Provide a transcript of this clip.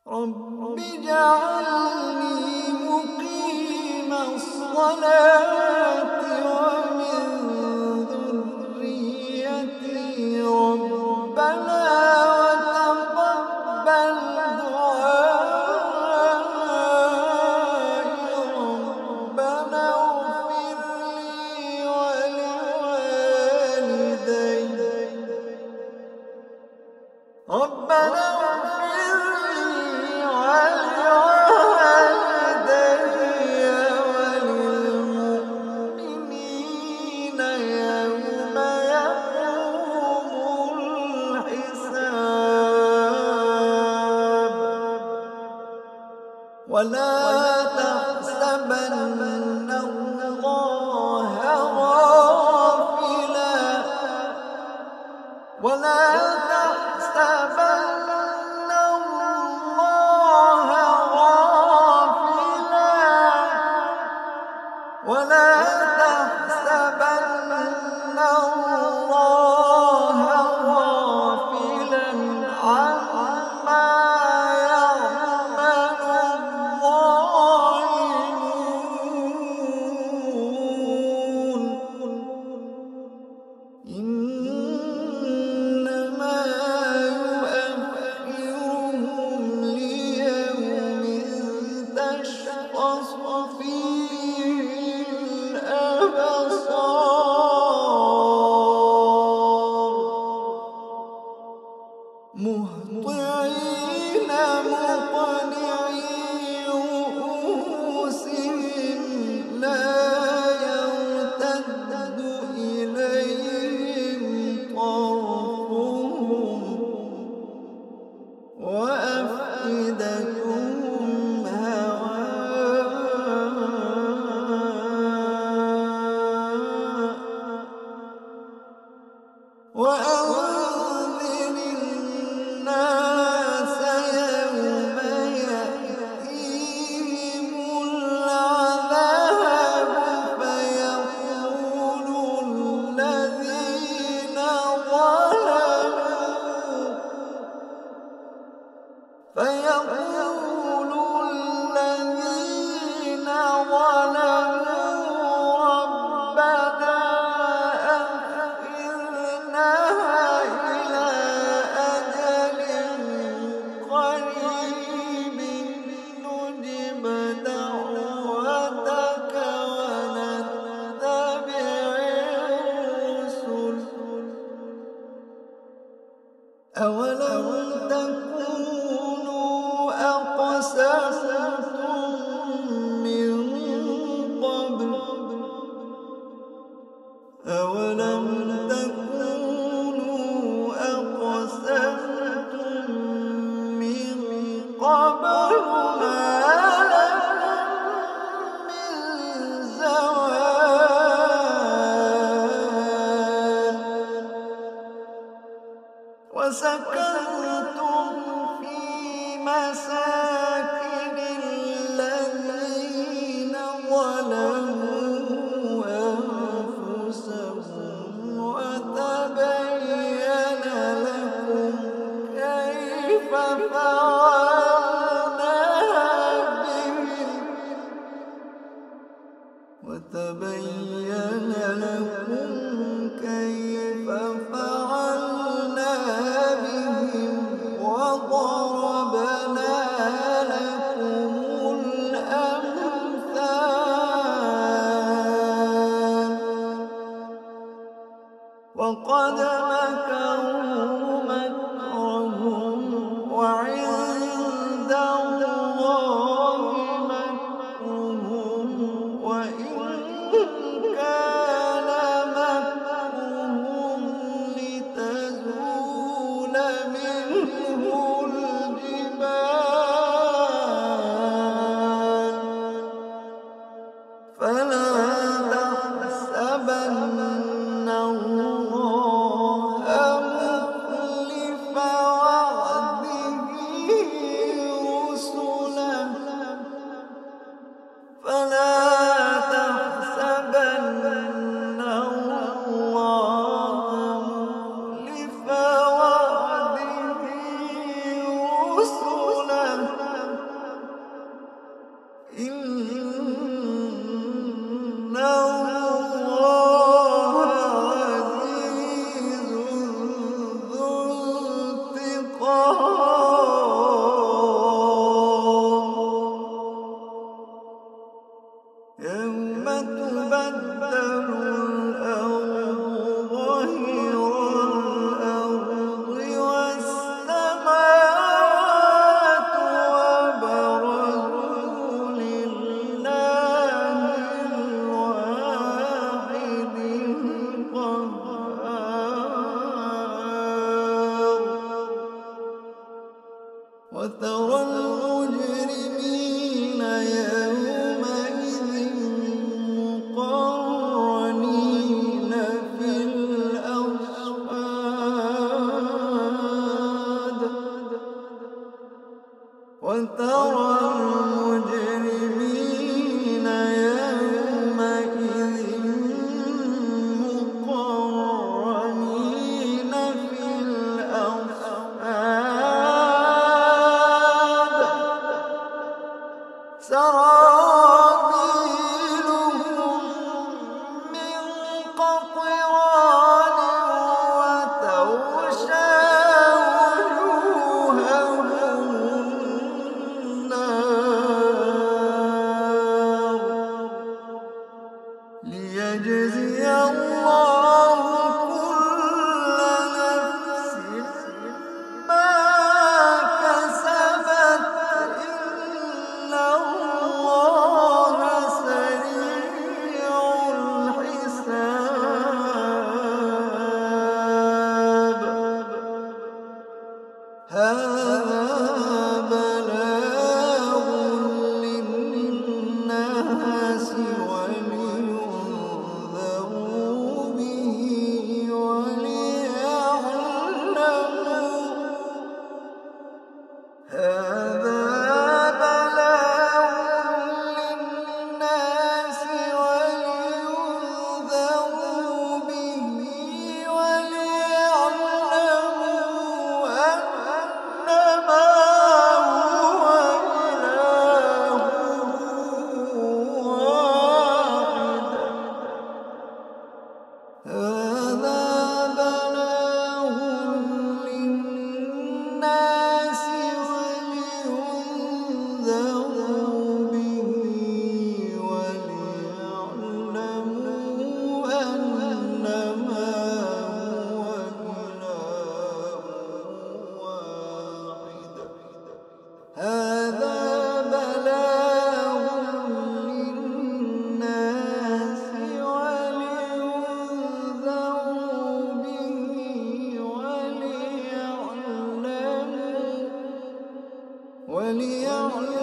رب اجعلني مقيم الصلاة ومن ذريتي ربنا وتقبل دعائي ربنا اغفر لي ولوالدي ربنا وللمؤمنين يوم يقوم الحساب ولا تحسبن الله غافلا ولا تحسبن الله غافلا ولا تحسبن الله غافلا عما يعمل الظالمون إنما يؤخرهم ليوم تشخص فيه الأبصار مهطعين مقنعي رؤوسهم لا يرتد إليهم طرفهم وأفئدتهم هواء وأنذر الناس يوم يأتيهم العذاب فيقول الذين ظلموا ربنا أخرنا إلى أجل قريب نجب دعوتك ونتبع الرسل أولم تكونوا أقسمتم من قبل ما لكم من زوال وسكنتم في مساكن الذين ظلموا أنفسهم وتبين لكم كيف فعلنا بهم وضربنا لكم الأمثال وقد مكروا مكرهم وعند الله مكرهم وإن كان مكرهم لتزول منه الجبال فلا تحسبن الله وترى المجرمين يومئذ مقرنين في الأصفاد وترى المجرمين يومئذ مقرنين في الأصفاد سرابيلهم من قطران وتغشى وجوههم النار ليجزي الله كل نفس ما كسبت إن الله سريع الحساب هذا بلاغ للناس ولينذروا به وليعلموا هذا بلاغ للناس ولينذروا به وليعلموا أنما هو إله واحد هذا بلاغ للناس ولينذروا به وليعلموا أنما هو إله واحد هذا بلاغ للناس ولينذروا به وليعلموا